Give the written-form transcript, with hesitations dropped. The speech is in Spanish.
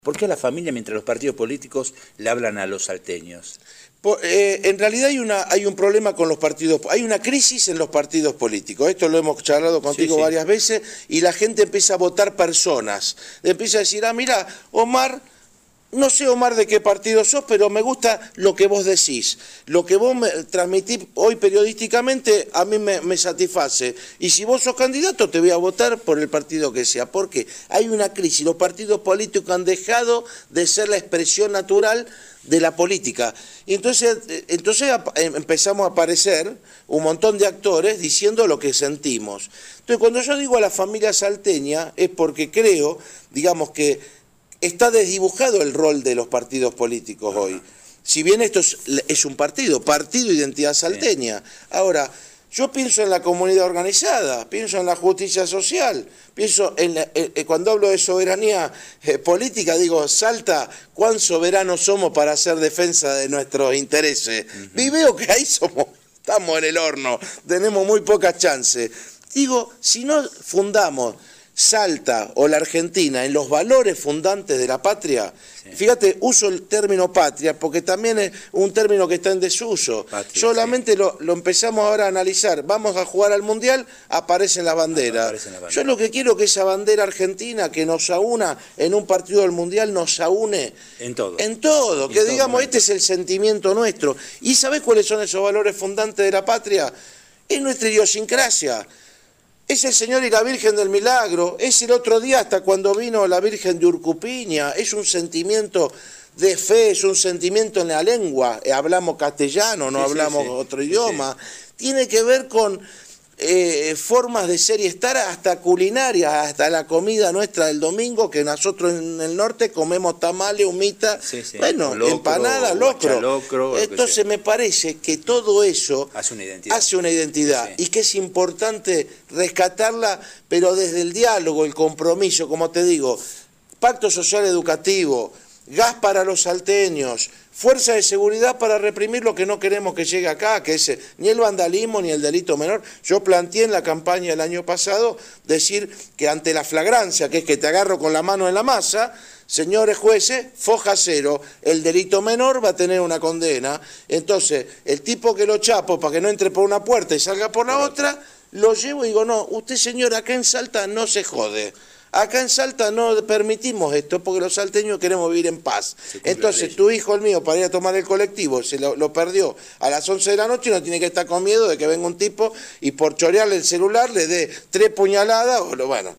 ¿Por qué a la familia mientras los partidos políticos le hablan a los salteños? En realidad hay un problema con los partidos, hay una crisis en los partidos políticos. Esto lo hemos charlado contigo varias veces y la gente empieza a votar personas. Empieza a decir, mira, Omar, no sé Omar de qué partido sos, pero me gusta lo que vos decís. Lo que vos me transmitís hoy periodísticamente a mí me satisface. Y si vos sos candidato te voy a votar por el partido que sea. Porque hay una crisis. Los partidos políticos han dejado de ser la expresión natural de la política. Y entonces empezamos a aparecer un montón de actores diciendo lo que sentimos. Entonces cuando yo digo a la familia salteña es porque creo, digamos que está desdibujado el rol de los partidos políticos hoy. Si bien esto es un partido Identidad Salteña. Ahora, yo pienso en la comunidad organizada, pienso en la justicia social, pienso cuando hablo de soberanía política, digo, Salta, cuán soberanos somos para hacer defensa de nuestros intereses. Y veo que ahí estamos en el horno, tenemos muy pocas chances. Digo, si no fundamos Salta o la Argentina en los valores fundantes de la patria, fíjate, uso el término patria porque también es un término que está en desuso. Patria, solamente lo empezamos ahora a analizar. Vamos a jugar al Mundial, aparecen las banderas. Yo lo que quiero es que esa bandera argentina que nos aúna en un partido del Mundial nos aúne en todo. Que digamos, este es el sentimiento nuestro. ¿Y sabés cuáles son esos valores fundantes de la patria? Es nuestra idiosincrasia. Es el Señor y la Virgen del Milagro, es el otro día hasta cuando vino la Virgen de Urcupiña, es un sentimiento de fe, es un sentimiento en la lengua, hablamos castellano, no hablamos otro idioma, tiene que ver con formas de ser y estar hasta culinarias, hasta la comida nuestra del domingo, que nosotros en el norte comemos tamales, humita, bueno, locro, empanada, locro. Entonces me parece que todo eso hace una identidad y que es importante rescatarla, pero desde el diálogo, el compromiso, como te digo, pacto social educativo, gas para los salteños, fuerza de seguridad para reprimir lo que no queremos que llegue acá, que es ni el vandalismo ni el delito menor. Yo planteé en la campaña del año pasado decir que ante la flagrancia, que es que te agarro con la mano en la masa, señores jueces, foja cero, el delito menor va a tener una condena. Entonces, el tipo que lo chapo para que no entre por una puerta y salga por la otra, lo llevo y digo, no, usted señor, acá en Salta no se jode. Acá en Salta no permitimos esto porque los salteños queremos vivir en paz. Entonces tu hijo, el mío, para ir a tomar el colectivo, se lo perdió a las 11 de la noche y no tiene que estar con miedo de que venga un tipo y por chorearle el celular le dé 3 puñaladas o bueno.